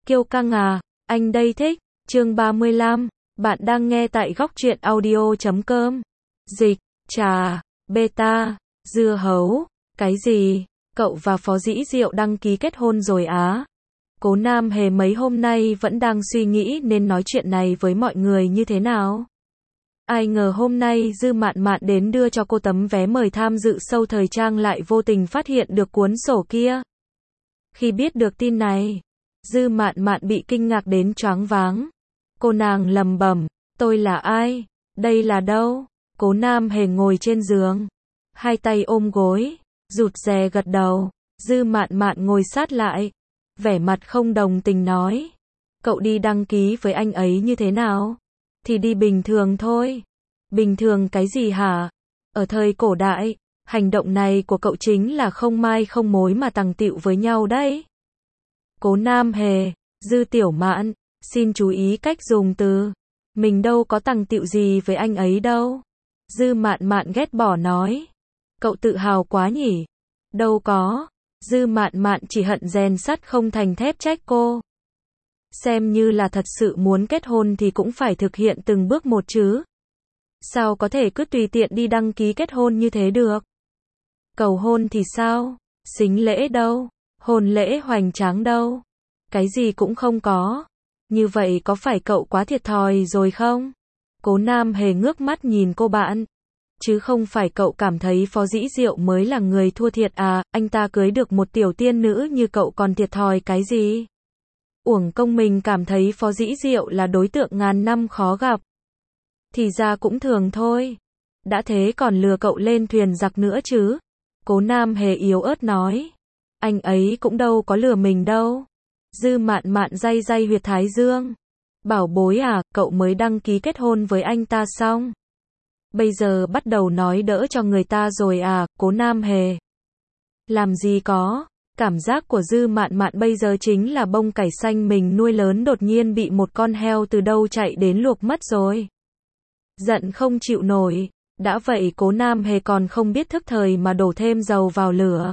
Kiêu căng à, anh đây thích. Chương 35, bạn đang nghe tại góc truyện audio.com. Dịch, trà, beta, dưa hấu, cái gì? Cậu và Phó Dĩ Diệu đăng ký kết hôn rồi á? Cố Nam Hề mấy hôm nay vẫn đang suy nghĩ nên nói chuyện này với mọi người như thế nào. Ai ngờ hôm nay Dư Mạn Mạn đến đưa cho cô tấm vé mời tham dự show thời trang lại vô tình phát hiện được cuốn sổ kia. Khi biết được tin này, Dư Mạn Mạn bị kinh ngạc đến choáng váng. Cô nàng lẩm bẩm, tôi là ai? Đây là đâu? Cố Nam Hề ngồi trên giường, hai tay ôm gối, rụt rè gật đầu. Dư Mạn Mạn ngồi sát lại, vẻ mặt không đồng tình nói, cậu đi đăng ký với anh ấy như thế nào? Thì đi bình thường thôi. Bình thường cái gì hả? Ở thời cổ đại, hành động này của cậu chính là không mai không mối mà tằng tịu với nhau đấy. Cố Nam Hề, Dư Tiểu Mạn, xin chú ý cách dùng từ. Mình đâu có tằng tịu gì với anh ấy đâu. Dư Mạn Mạn ghét bỏ nói. Cậu tự hào quá nhỉ? Đâu có. Dư Mạn Mạn chỉ hận rèn sắt không thành thép trách cô. Xem như là thật sự muốn kết hôn thì cũng phải thực hiện từng bước một chứ. Sao có thể cứ tùy tiện đi đăng ký kết hôn như thế được? Cầu hôn thì sao? Sính lễ đâu? Hôn lễ hoành tráng đâu? Cái gì cũng không có. Như vậy có phải cậu quá thiệt thòi rồi không? Cố Nam Hề ngước mắt nhìn cô bạn. Chứ không phải cậu cảm thấy Phó Dĩ Diệu mới là người thua thiệt à, anh ta cưới được một tiểu tiên nữ như cậu còn thiệt thòi cái gì? Uổng công mình cảm thấy Phó Dĩ Diệu là đối tượng ngàn năm khó gặp. Thì ra cũng thường thôi. Đã thế còn lừa cậu lên thuyền giặc nữa chứ. Cố Nam Hề yếu ớt nói. Anh ấy cũng đâu có lừa mình đâu. Dư Mạn Mạn day day huyệt thái dương. Bảo bối à, cậu mới đăng ký kết hôn với anh ta xong. Bây giờ bắt đầu nói đỡ cho người ta rồi à, Cố Nam Hề. Làm gì có. Cảm giác của Dư Mạn Mạn bây giờ chính là bông cải xanh mình nuôi lớn đột nhiên bị một con heo từ đâu chạy đến luộc mất rồi. Giận không chịu nổi. Đã vậy Cố Nam Hề còn không biết thức thời mà đổ thêm dầu vào lửa.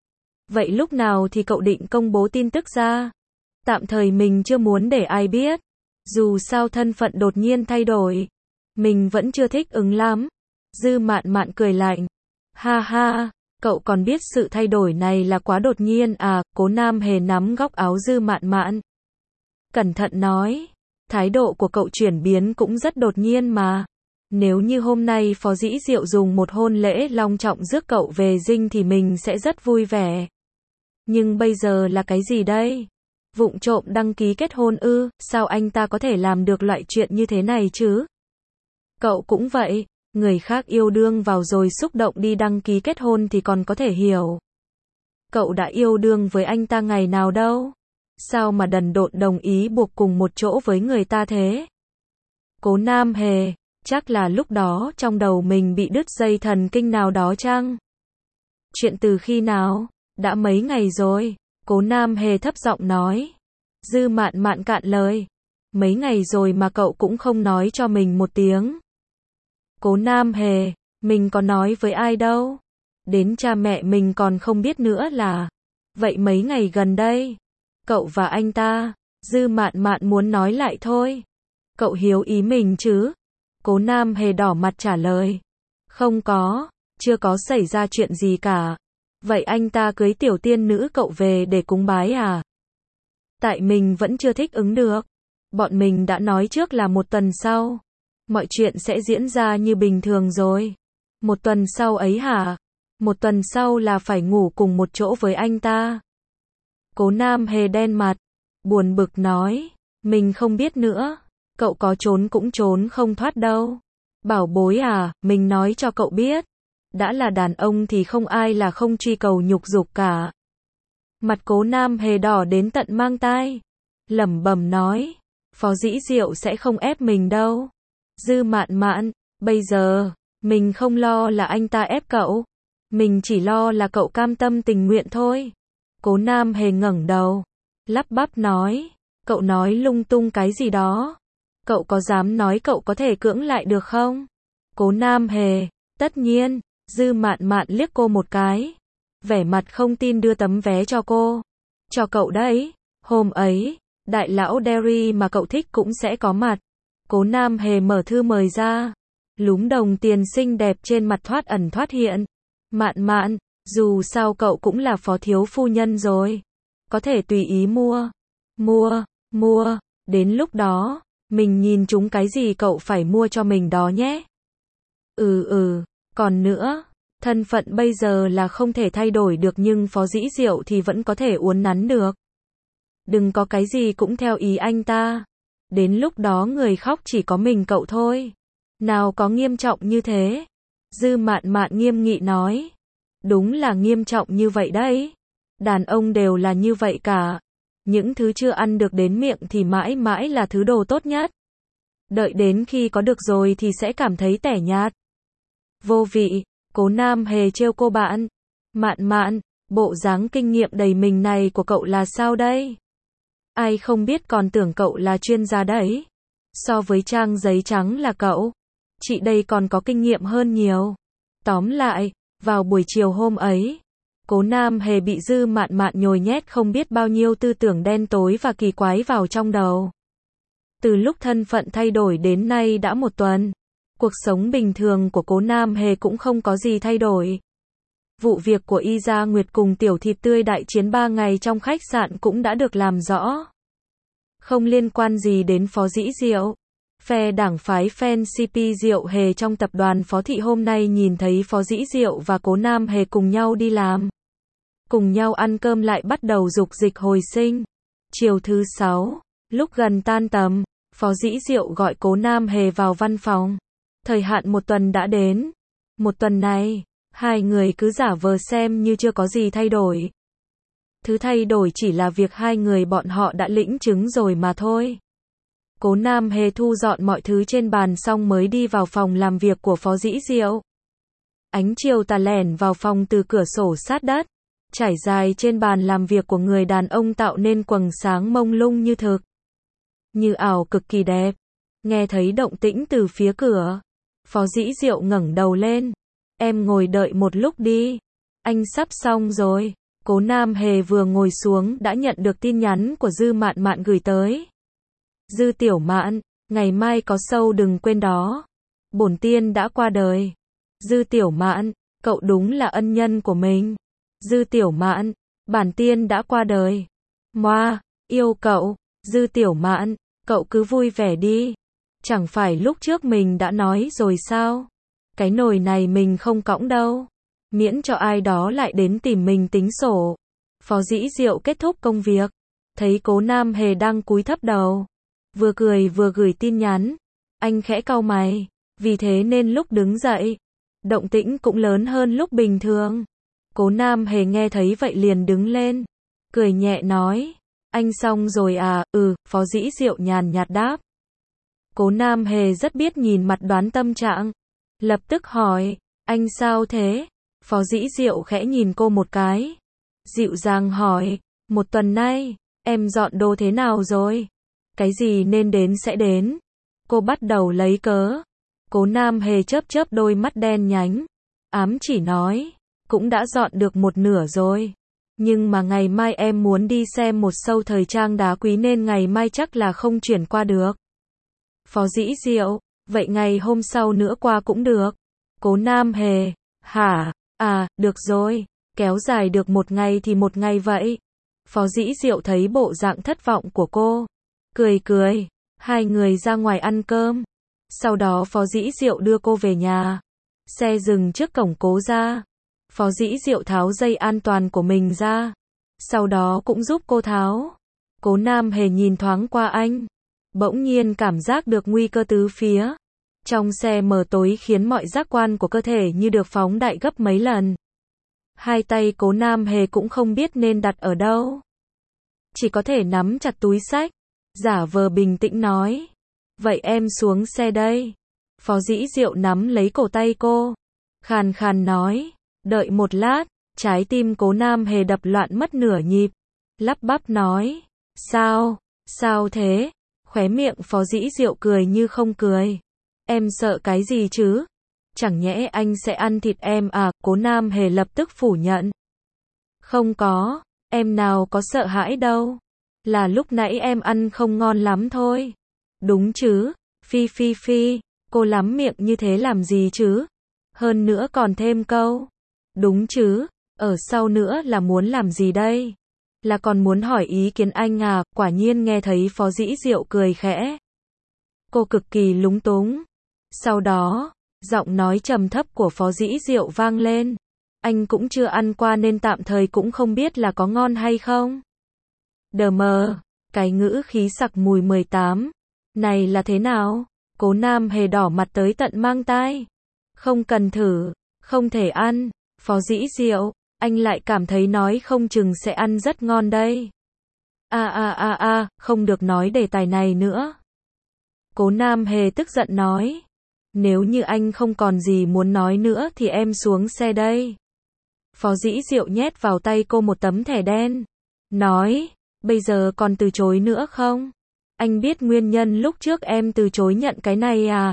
Vậy lúc nào thì cậu định công bố tin tức ra? Tạm thời mình chưa muốn để ai biết. Dù sao thân phận đột nhiên thay đổi. Mình vẫn chưa thích ứng lắm. Dư Mạn Mạn cười lạnh. Ha ha, cậu còn biết sự thay đổi này là quá đột nhiên à? Cố Nam Hề nắm góc áo Dư Mạn Mạn. Cẩn thận nói. Thái độ của cậu chuyển biến cũng rất đột nhiên mà. Nếu như hôm nay Phó Dĩ Diệu dùng một hôn lễ long trọng rước cậu về dinh thì mình sẽ rất vui vẻ. Nhưng bây giờ là cái gì đây? Vụng trộm đăng ký kết hôn ư? Sao anh ta có thể làm được loại chuyện như thế này chứ? Cậu cũng vậy, người khác yêu đương vào rồi xúc động đi đăng ký kết hôn thì còn có thể hiểu. Cậu đã yêu đương với anh ta ngày nào đâu? Sao mà đần độn đồng ý buộc cùng một chỗ với người ta thế? Cố Nam Hề, chắc là lúc đó trong đầu mình bị đứt dây thần kinh nào đó chăng? Chuyện từ khi nào? Đã mấy ngày rồi. Cố Nam Hề thấp giọng nói. Dư Mạn Mạn cạn lời. Mấy ngày rồi mà cậu cũng không nói cho mình một tiếng. Cố Nam Hề, mình có nói với ai đâu. Đến cha mẹ mình còn không biết nữa là. Vậy mấy ngày gần đây, cậu và anh ta, Dư Mạn Mạn muốn nói lại thôi. Cậu hiểu ý mình chứ? Cố Nam Hề đỏ mặt trả lời. Không có, chưa có xảy ra chuyện gì cả. Vậy anh ta cưới tiểu tiên nữ cậu về để cúng bái à? Tại mình vẫn chưa thích ứng được. Bọn mình đã nói trước là một tuần sau. Mọi chuyện sẽ diễn ra như bình thường rồi. Một tuần sau ấy hả? Một tuần sau là phải ngủ cùng một chỗ với anh ta. Cố Nam Hề đen mặt. Buồn bực nói. Mình không biết nữa. Cậu có trốn cũng trốn không thoát đâu. Bảo bối à, mình nói cho cậu biết. Đã là đàn ông thì không ai là không truy cầu nhục dục cả. Mặt Cố Nam Hề đỏ đến tận mang tai. Lẩm bẩm nói. Phó Dĩ Diệu sẽ không ép mình đâu. Dư Mạn Mạn, bây giờ, mình không lo là anh ta ép cậu. Mình chỉ lo là cậu cam tâm tình nguyện thôi. Cố Nam Hề ngẩng đầu. Lắp bắp nói. Cậu nói lung tung cái gì đó. Cậu có dám nói cậu có thể cưỡng lại được không? Cố Nam Hề, tất nhiên. Dư Mạn Mạn liếc cô một cái. Vẻ mặt không tin đưa tấm vé cho cô. Cho cậu đấy. Hôm ấy, Đại lão Derry mà cậu thích cũng sẽ có mặt. Cố Nam Hề mở thư mời ra. Lúm đồng tiền xinh đẹp trên mặt thoát ẩn thoát hiện. Mạn mạn, dù sao cậu cũng là phó thiếu phu nhân rồi. Có thể tùy ý mua. Mua. Đến lúc đó, mình nhìn chúng cái gì cậu phải mua cho mình đó nhé. Còn nữa, thân phận bây giờ là không thể thay đổi được nhưng Phó Dĩ Diệu thì vẫn có thể uốn nắn được. Đừng có cái gì cũng theo ý anh ta. Đến lúc đó người khóc chỉ có mình cậu thôi. Nào có nghiêm trọng như thế. Dư Mạn Mạn nghiêm nghị nói. Đúng là nghiêm trọng như vậy đấy. Đàn ông đều là như vậy cả. Những thứ chưa ăn được đến miệng thì mãi mãi là thứ đồ tốt nhất. Đợi đến khi có được rồi thì sẽ cảm thấy tẻ nhạt. Vô vị, Cố Nam Hề trêu cô bạn. Mạn Mạn, bộ dáng kinh nghiệm đầy mình này của cậu là sao đây? Ai không biết còn tưởng cậu là chuyên gia đấy. So với trang giấy trắng là cậu, chị đây còn có kinh nghiệm hơn nhiều. Tóm lại, vào buổi chiều hôm ấy, Cố Nam Hề bị Dư Mạn Mạn nhồi nhét không biết bao nhiêu tư tưởng đen tối và kỳ quái vào trong đầu. Từ lúc thân phận thay đổi đến nay đã 1 tuần, cuộc sống bình thường của Cố Nam Hề cũng không có gì thay đổi. Vụ việc của Y Gia Nguyệt cùng tiểu thịt tươi đại chiến 3 ngày trong khách sạn cũng đã được làm rõ. Không liên quan gì đến Phó Dĩ Diệu. Phe đảng phái fan CP Diệu Hề trong tập đoàn Phó Thị hôm nay nhìn thấy Phó Dĩ Diệu và Cố Nam Hề cùng nhau đi làm. Cùng nhau ăn cơm lại bắt đầu dục dịch hồi sinh. Chiều thứ 6, lúc gần tan tầm, Phó Dĩ Diệu gọi Cố Nam Hề vào văn phòng. Thời hạn 1 tuần đã đến. 1 tuần này, hai người cứ giả vờ xem như chưa có gì thay đổi. Thứ thay đổi chỉ là việc hai người bọn họ đã lĩnh chứng rồi mà thôi. Cố Nam Hề thu dọn mọi thứ trên bàn xong mới đi vào phòng làm việc của Phó Dĩ Diệu. Ánh chiều tà lẻn vào phòng từ cửa sổ sát đất, trải dài trên bàn làm việc của người đàn ông tạo nên quầng sáng mông lung như thực. Như ảo cực kỳ đẹp. Nghe thấy động tĩnh từ phía cửa, Phó Dĩ Diệu ngẩng đầu lên. Em ngồi đợi một lúc đi. Anh sắp xong rồi. Cố Nam Hề vừa ngồi xuống đã nhận được tin nhắn của Dư Mạn Mạn gửi tới. Dư tiểu Mạn, ngày mai có show đừng quên đó. Bổn tiên đã qua đời. Dư tiểu Mạn, cậu đúng là ân nhân của mình. Dư tiểu Mạn, bản tiên đã qua đời. Moa, yêu cậu. Dư tiểu Mạn, cậu cứ vui vẻ đi. Chẳng phải lúc trước mình đã nói rồi sao? Cái nồi này mình không cõng đâu. Miễn cho ai đó lại đến tìm mình tính sổ. Phó Dĩ Diệu kết thúc công việc. Thấy Cố Nam Hề đang cúi thấp đầu. Vừa cười vừa gửi tin nhắn. Anh khẽ cau mày. Vì thế nên lúc đứng dậy, động tĩnh cũng lớn hơn lúc bình thường. Cố Nam Hề nghe thấy vậy liền đứng lên. Cười nhẹ nói. Anh xong rồi à? Phó Dĩ Diệu nhàn nhạt đáp. Cố Nam Hề rất biết nhìn mặt đoán tâm trạng. Lập tức hỏi. Anh sao thế? Phó Dĩ Diệu khẽ nhìn cô một cái. Dịu dàng hỏi. 1 tuần nay, em dọn đồ thế nào rồi? Cái gì nên đến sẽ đến. Cô bắt đầu lấy cớ. Cố Nam Hề chớp chớp đôi mắt đen nhánh. Ám chỉ nói. Cũng đã dọn được 1/2 rồi. Nhưng mà ngày mai em muốn đi xem một show thời trang đá quý nên ngày mai chắc là không chuyển qua được. Phó Dĩ Diệu. Vậy ngày hôm sau nữa qua cũng được. Cố Nam Hề. Hả? À, được rồi. Kéo dài được 1 ngày thì 1 ngày vậy. Phó Dĩ Diệu thấy bộ dạng thất vọng của cô. Cười. Hai người ra ngoài ăn cơm. Sau đó Phó Dĩ Diệu đưa cô về nhà. Xe dừng trước cổng Cố gia. Phó Dĩ Diệu tháo dây an toàn của mình ra. Sau đó cũng giúp cô tháo. Cố Nam Hề nhìn thoáng qua anh. Bỗng nhiên cảm giác được nguy cơ tứ phía. Trong xe mờ tối khiến mọi giác quan của cơ thể như được phóng đại gấp mấy lần. Hai tay Cố Nam Hề cũng không biết nên đặt ở đâu. Chỉ có thể nắm chặt túi xách. Giả vờ bình tĩnh nói. Vậy em xuống xe đây. Phó Dĩ Diệu nắm lấy cổ tay cô. Khàn khàn nói. Đợi một lát. Trái tim Cố Nam Hề đập loạn mất nửa nhịp. Lắp bắp nói. Sao thế? Khóe miệng Phó Dĩ Diệu cười như không cười. Em sợ cái gì chứ? Chẳng nhẽ anh sẽ ăn thịt em à? Cố Nam Hề lập tức phủ nhận. Không có, em nào có sợ hãi đâu. Là lúc nãy em ăn không ngon lắm thôi. Đúng chứ, phi phi phi, cô lắm miệng như thế làm gì chứ? Hơn nữa còn thêm câu. Đúng chứ, ở sau nữa là muốn làm gì đây? Là còn muốn hỏi ý kiến anh à, quả nhiên nghe thấy Phó Dĩ Diệu cười khẽ. Cô cực kỳ lúng túng. Sau đó, giọng nói trầm thấp của Phó Dĩ Diệu vang lên. Anh cũng chưa ăn qua nên tạm thời cũng không biết là có ngon hay không. Đờ mờ, cái ngữ khí sặc mùi 18. Này là thế nào? Cố Nam Hề đỏ mặt tới tận mang tai. Không cần thử, không thể ăn. Phó Dĩ Diệu, anh lại cảm thấy nói không chừng sẽ ăn rất ngon đây. Không được nói đề tài này nữa. Cố Nam Hề tức giận nói. Nếu như anh không còn gì muốn nói nữa thì em xuống xe đây. Phó Dĩ Diệu nhét vào tay cô một tấm thẻ đen. Nói, bây giờ còn từ chối nữa không? Anh biết nguyên nhân lúc trước em từ chối nhận cái này à?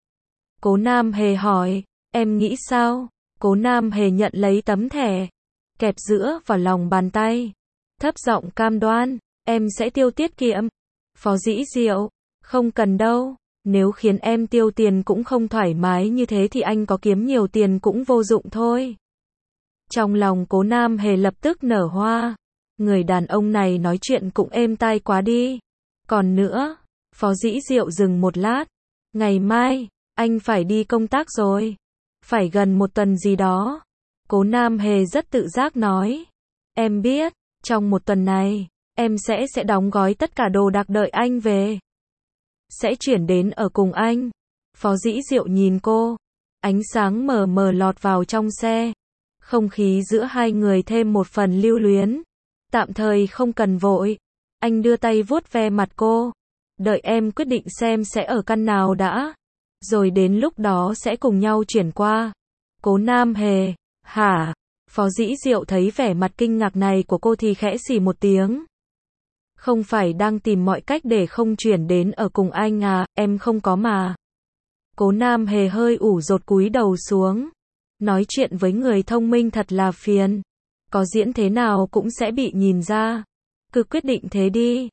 Cố Nam Hề hỏi, em nghĩ sao? Cố Nam Hề nhận lấy tấm thẻ, kẹp giữa vào lòng bàn tay. Thấp giọng cam đoan, em sẽ tiêu tiết kiệm. Phó Dĩ Diệu, không cần đâu. Nếu khiến em tiêu tiền cũng không thoải mái như thế thì anh có kiếm nhiều tiền cũng vô dụng thôi. Trong lòng Cố Nam Hề lập tức nở hoa. Người đàn ông này nói chuyện cũng êm tai quá đi. Còn nữa, Phó Dĩ Diệu dừng một lát. Ngày mai, anh phải đi công tác rồi. Phải gần một tuần gì đó. Cố Nam Hề rất tự giác nói. Em biết, trong một tuần này, em sẽ đóng gói tất cả đồ đạc đợi anh về. Sẽ chuyển đến ở cùng anh. Phó Dĩ Diệu nhìn cô. Ánh sáng mờ mờ lọt vào trong xe. Không khí giữa hai người thêm một phần lưu luyến. Tạm thời không cần vội. Anh đưa tay vuốt ve mặt cô. Đợi em quyết định xem sẽ ở căn nào đã. Rồi đến lúc đó sẽ cùng nhau chuyển qua. Cố Nam Hề, hả? Phó Dĩ Diệu thấy vẻ mặt kinh ngạc này của cô thì khẽ xì một tiếng. Không phải đang tìm mọi cách để không chuyển đến ở cùng anh à, em không có mà. Cố Nam Hề hơi ủ rột cúi đầu xuống. Nói chuyện với người thông minh thật là phiền. Có diễn thế nào cũng sẽ bị nhìn ra. Cứ quyết định thế đi.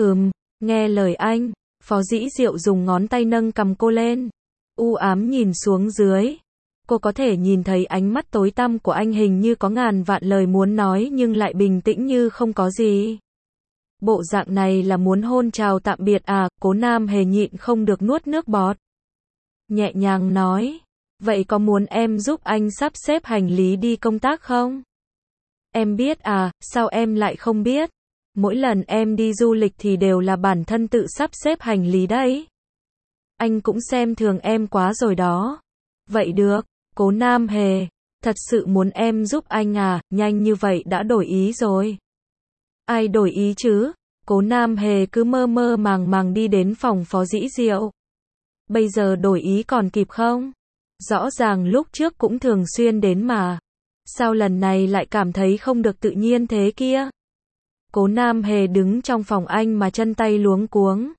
Nghe lời anh. Phó Dĩ Diệu dùng ngón tay nâng cầm cô lên. U ám nhìn xuống dưới. Cô có thể nhìn thấy ánh mắt tối tăm của anh hình như có ngàn vạn lời muốn nói nhưng lại bình tĩnh như không có gì. Bộ dạng này là muốn hôn chào tạm biệt à? Cố Nam Hề nhịn không được nuốt nước bọt. Nhẹ nhàng nói. Vậy có muốn em giúp anh sắp xếp hành lý đi công tác không? Em biết à, sao em lại không biết? Mỗi lần em đi du lịch thì đều là bản thân tự sắp xếp hành lý đấy. Anh cũng xem thường em quá rồi đó. Vậy được, Cố Nam Hề, thật sự muốn em giúp anh à, nhanh như vậy đã đổi ý rồi. Ai đổi ý chứ? Cố Nam Hề cứ mơ mơ màng màng đi đến phòng Phó Dĩ Diệu. Bây giờ đổi ý còn kịp không? Rõ ràng lúc trước cũng thường xuyên đến mà. Sao lần này lại cảm thấy không được tự nhiên thế kia? Cố Nam Hề đứng trong phòng anh mà chân tay luống cuống.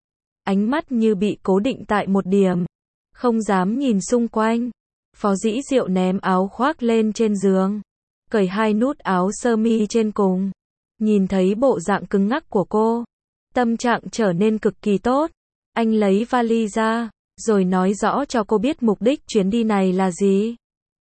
Ánh mắt như bị cố định tại một điểm. Không dám nhìn xung quanh. Phó Dĩ Diệu ném áo khoác lên trên giường. Cởi hai nút áo sơ mi trên cùng. Nhìn thấy bộ dạng cứng ngắc của cô. Tâm trạng trở nên cực kỳ tốt. Anh lấy vali ra. Rồi nói rõ cho cô biết mục đích chuyến đi này là gì.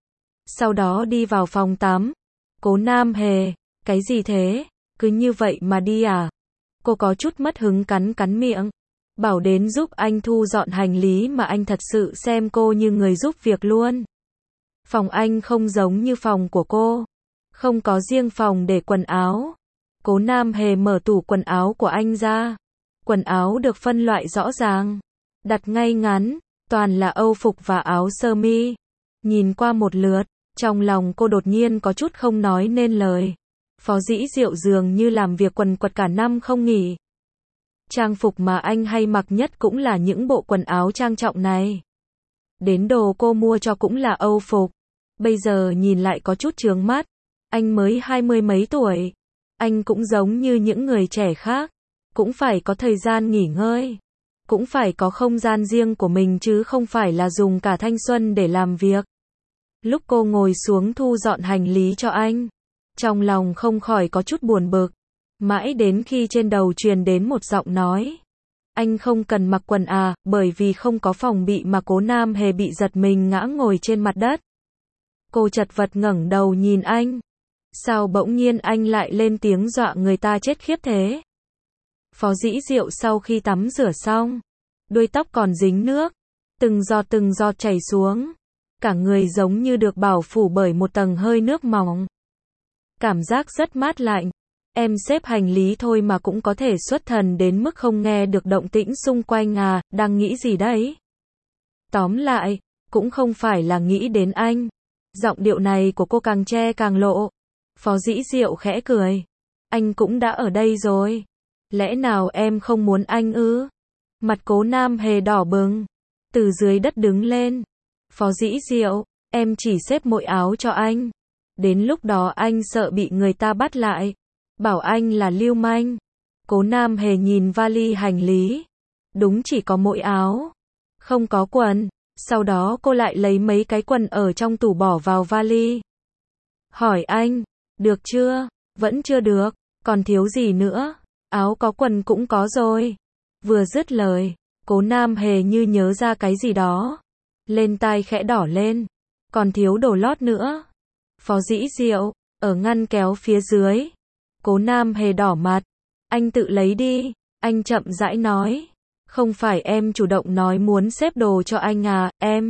Sau đó đi vào phòng tắm. Cố Nam Hề, cái gì thế? Cứ như vậy mà đi à? Cô có chút mất hứng cắn miệng. Bảo đến giúp anh thu dọn hành lý mà anh thật sự xem cô như người giúp việc luôn. Phòng anh không giống như phòng của cô. Không có riêng phòng để quần áo. Cố Nam Hề mở tủ quần áo của anh ra. Quần áo được phân loại rõ ràng. Đặt ngay ngắn. Toàn là âu phục và áo sơ mi. Nhìn qua một lượt. Trong lòng cô đột nhiên có chút không nói nên lời. Phó Dĩ Diệu dường như làm việc quần quật cả năm không nghỉ. Trang phục mà anh hay mặc nhất cũng là những bộ quần áo trang trọng này. Đến đồ cô mua cho cũng là âu phục. Bây giờ nhìn lại có chút chướng mắt. Anh mới 20 mấy tuổi. Anh cũng giống như những người trẻ khác. Cũng phải có thời gian nghỉ ngơi. Cũng phải có không gian riêng của mình chứ không phải là dùng cả thanh xuân để làm việc. Lúc cô ngồi xuống thu dọn hành lý cho anh. Trong lòng không khỏi có chút buồn bực. Mãi đến khi trên đầu truyền đến một giọng nói. Anh không cần mặc quần à, bởi vì không có phòng bị mà Cố Nam Hề bị giật mình ngã ngồi trên mặt đất. Cô chật vật ngẩng đầu nhìn anh. Sao bỗng nhiên anh lại lên tiếng dọa người ta chết khiếp thế? Phó Dĩ Diệu sau khi tắm rửa xong, đuôi tóc còn dính nước, từng giọt chảy xuống. Cả người giống như được bao phủ bởi một tầng hơi nước mỏng. Cảm giác rất mát lạnh. Em xếp hành lý thôi mà cũng có thể xuất thần đến mức không nghe được động tĩnh xung quanh à, đang nghĩ gì đấy? Tóm lại, cũng không phải là nghĩ đến anh. Giọng điệu này của cô càng che càng lộ. Phó Dĩ Diệu khẽ cười. Anh cũng đã ở đây rồi. Lẽ nào em không muốn anh ư? Mặt Cố Nam Hề đỏ bừng. Từ dưới đất đứng lên. Phó Dĩ Diệu, em chỉ xếp mỗi áo cho anh. Đến lúc đó anh sợ bị người ta bắt lại. Bảo anh là lưu manh. Cố Nam Hề nhìn vali hành lý. Đúng chỉ có mỗi áo. Không có quần. Sau đó cô lại lấy mấy cái quần ở trong tủ bỏ vào vali. Hỏi anh, được chưa? Vẫn chưa được. Còn thiếu gì nữa? Áo có quần cũng có rồi. Vừa dứt lời, Cố Nam Hề như nhớ ra cái gì đó. Lên tai khẽ đỏ lên. Còn thiếu đồ lót nữa. Phó Dĩ Diệu, ở ngăn kéo phía dưới. Cố Nam Hề đỏ mặt. Anh tự lấy đi. Anh chậm rãi nói. Không phải em chủ động nói muốn xếp đồ cho anh à, em.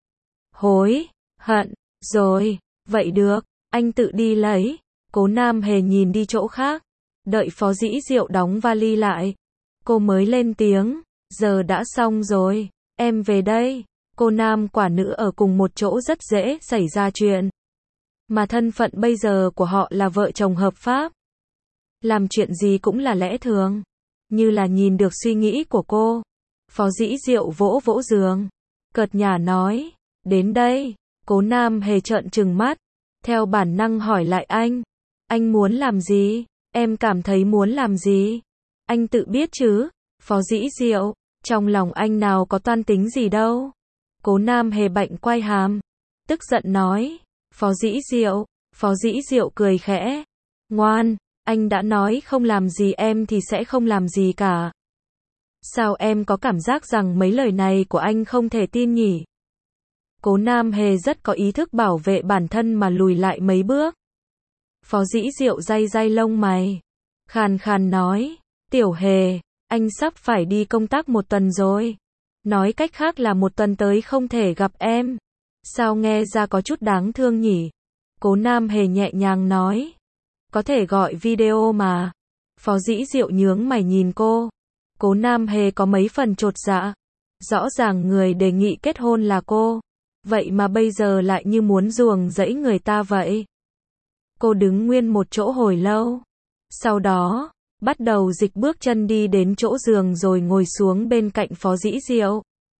Hối hận, rồi. Vậy được, anh tự đi lấy. Cố Nam Hề nhìn đi chỗ khác. Đợi Phó Dĩ Diệu đóng vali lại. Cô mới lên tiếng. Giờ đã xong rồi. Em về đây. Cô nam quả nữ ở cùng một chỗ rất dễ xảy ra chuyện. Mà thân phận bây giờ của họ là vợ chồng hợp pháp. Làm chuyện gì cũng là lẽ thường. Như là nhìn được suy nghĩ của cô. Phó Dĩ Diệu vỗ vỗ giường. Cợt nhả nói. Đến đây. Cố Nam Hề trợn trừng mắt. Theo bản năng hỏi lại anh. Anh muốn làm gì? Em cảm thấy muốn làm gì? Anh tự biết chứ. Phó Dĩ Diệu. Trong lòng anh nào có toan tính gì đâu. Cố Nam Hề bạnh quay hàm. Tức giận nói. Phó Dĩ Diệu. Phó Dĩ Diệu cười khẽ. Ngoan. Anh đã nói không làm gì em thì sẽ không làm gì cả. Sao em có cảm giác rằng mấy lời này của anh không thể tin nhỉ? Cố Nam Hề rất có ý thức bảo vệ bản thân mà lùi lại mấy bước. Phó Dĩ Diệu day day lông mày. Khàn khàn nói. Tiểu Hề, anh sắp phải đi công tác 1 tuần rồi. Nói cách khác là 1 tuần tới không thể gặp em. Sao nghe ra có chút đáng thương nhỉ? Cố Nam Hề nhẹ nhàng nói. Có thể gọi video mà. Phó Dĩ Diệu nhướng mày nhìn cô. Cố Nam Hề có mấy phần chột dạ. Rõ ràng người đề nghị kết hôn là cô. Vậy mà bây giờ lại như muốn ruồng rẫy người ta vậy. Cô đứng nguyên một chỗ hồi lâu. Sau đó, bắt đầu dịch bước chân đi đến chỗ giường rồi ngồi xuống bên cạnh Phó Dĩ Diệu.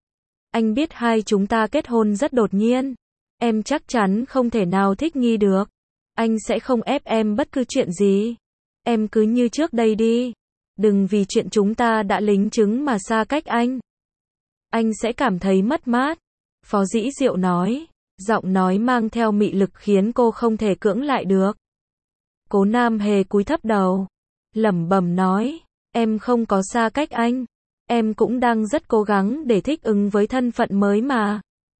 Anh biết hai chúng ta kết hôn rất đột nhiên. Em chắc chắn không thể nào thích nghi được. Anh sẽ không ép em bất cứ chuyện gì. Em cứ như trước đây đi. Đừng vì chuyện chúng ta đã lính chứng mà xa cách anh. Anh sẽ cảm thấy mất mát. Phó Dĩ Diệu nói. Giọng nói mang theo mị lực khiến cô không thể cưỡng lại được. Cố Nam Hề cúi thấp đầu. Lẩm bẩm nói. Em không có xa cách anh. Em cũng đang rất cố gắng để thích ứng với thân phận mới mà.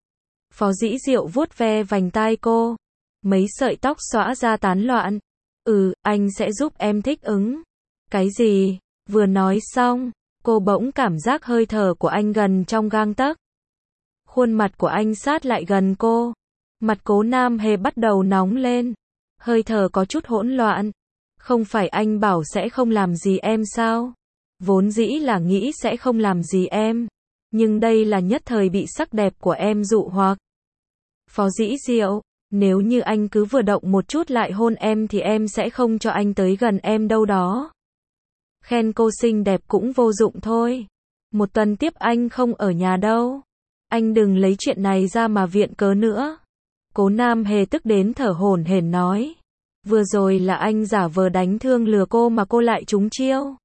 Phó Dĩ Diệu vuốt ve vành tai cô. Mấy sợi tóc xõa ra tán loạn. Anh sẽ giúp em thích ứng. Cái gì? Vừa nói xong, cô bỗng cảm giác hơi thở của anh gần trong gang tấc. Khuôn mặt của anh sát lại gần cô. Mặt Cố Nam Hề bắt đầu nóng lên. Hơi thở có chút hỗn loạn. Không phải anh bảo sẽ không làm gì em sao? Vốn dĩ là nghĩ sẽ không làm gì em. Nhưng đây là nhất thời bị sắc đẹp của em dụ hoặc. Phó Dĩ Diệu, nếu như anh cứ vừa động một chút lại hôn em thì em sẽ không cho anh tới gần em đâu đó. Khen cô xinh đẹp cũng vô dụng thôi. 1 tuần tiếp anh không ở nhà đâu. Anh đừng lấy chuyện này ra mà viện cớ nữa. Cố Nam Hề tức đến thở hổn hển nói. Vừa rồi là anh giả vờ đánh thương lừa cô mà cô lại trúng chiêu.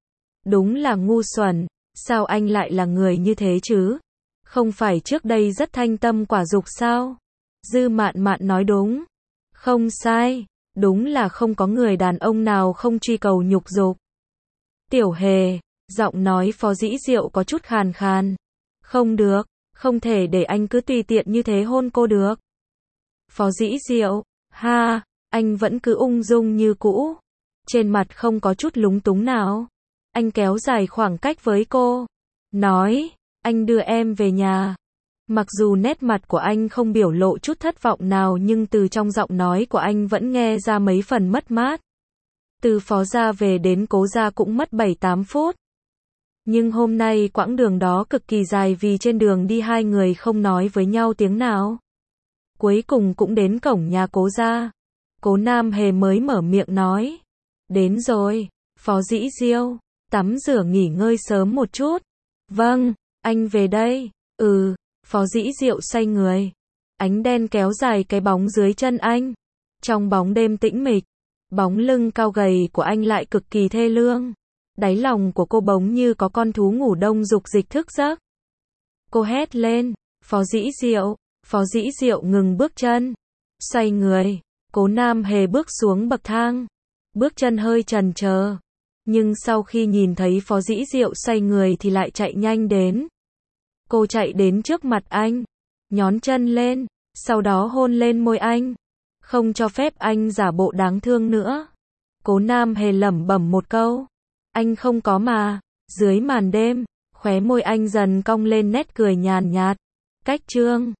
Đúng là ngu xuẩn. Sao anh lại là người như thế chứ? Không phải trước đây rất thanh tâm quả dục sao? Dư Mạn Mạn nói đúng. Không sai. Đúng là không có người đàn ông nào không truy cầu nhục dục. Tiểu Hề, giọng nói Phó Dĩ Diệu có chút khàn khàn. Không được, không thể để anh cứ tùy tiện như thế hôn cô được. Phó Dĩ Diệu, ha, anh vẫn cứ ung dung như cũ. Trên mặt không có chút lúng túng nào. Anh kéo dài khoảng cách với cô. Nói, anh đưa em về nhà. Mặc dù nét mặt của anh không biểu lộ chút thất vọng nào nhưng từ trong giọng nói của anh vẫn nghe ra mấy phần mất mát. Từ Phó gia về đến Cố gia cũng mất 7-8 phút. Nhưng hôm nay quãng đường đó cực kỳ dài vì trên đường đi hai người không nói với nhau tiếng nào. Cuối cùng cũng đến cổng nhà Cố gia. Cố Nam Hề mới mở miệng nói. Đến rồi, Phó Dĩ Diêu, tắm rửa nghỉ ngơi sớm một chút. Vâng, anh về đây. Phó Dĩ Diệu xoay người. Ánh đen kéo dài cái bóng dưới chân anh. Trong bóng đêm tĩnh mịch, bóng lưng cao gầy của anh lại cực kỳ thê lương. Đáy lòng của cô bỗng như có con thú ngủ đông dục dịch thức giấc. Cô hét lên, Phó Dĩ Diệu. Phó Dĩ Diệu ngừng bước chân. Xoay người, Cố Nam Hề bước xuống bậc thang. Bước chân hơi chần chờ. Nhưng sau khi nhìn thấy Phó Dĩ Diệu xoay người thì lại chạy nhanh đến. Cô chạy đến trước mặt anh, nhón chân lên, sau đó hôn lên môi anh. Không cho phép anh giả bộ đáng thương nữa. Cố Nam Hề lẩm bẩm một câu. Anh không có mà. Dưới màn đêm, khóe môi anh dần cong lên nét cười nhàn nhạt. Cách chương